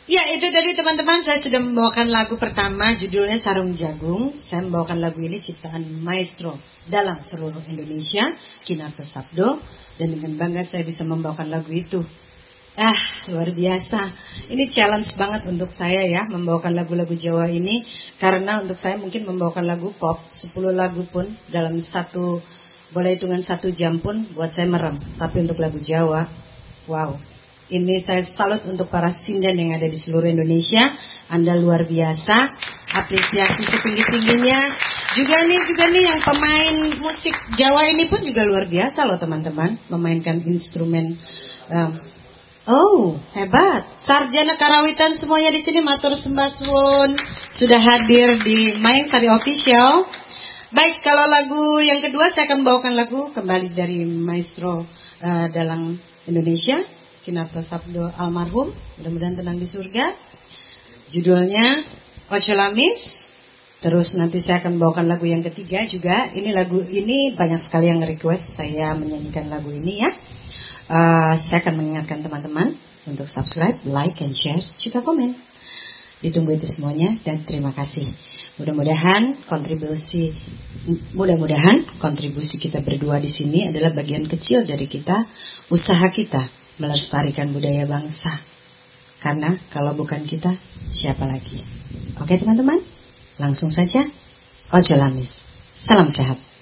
Ya, itu dari teman-teman, saya sudah membawakan lagu pertama, judulnya Sarung Jagung. Saya membawakan lagu ini ciptaan maestro dalam seluruh Indonesia, Kinarto Sabdo. Dan dengan bangga saya bisa membawakan lagu itu. Luar biasa. Ini challenge banget untuk saya ya, membawakan lagu-lagu Jawa ini. Karena untuk saya mungkin membawakan lagu pop, 10 lagu pun dalam boleh hitungan 1 jam pun buat saya merem. Tapi untuk lagu Jawa, wow. Ini saya salut untuk para sinden yang ada di seluruh Indonesia. Anda luar biasa. Apresiasi setinggi-tingginya. Juga nih yang pemain musik Jawa ini pun juga luar biasa loh teman-teman. Memainkan instrumen. Hebat. Sarjana karawitan semuanya di sini, matur sembah suwun. Sudah hadir di Mayang Sari Official. Baik, kalau lagu yang kedua saya akan bawakan lagu kembali dari maestro dalam Indonesia, Kinarto Sabdo almarhum, mudah-mudahan tenang di surga. Judulnya Ojo Lamis. Terus nanti saya akan bawakan lagu yang ketiga juga. Lagu ini banyak sekali yang request saya menyanyikan lagu ini ya. Saya akan mengingatkan teman-teman untuk subscribe, like, and share, juga komen. Ditunggu itu semuanya dan terima kasih. Mudah-mudahan kontribusi kita berdua di sini adalah bagian kecil dari usaha kita melestarikan budaya bangsa. Karena kalau bukan kita, siapa lagi? Oke teman-teman, langsung saja Ojo Lamis. Salam sehat.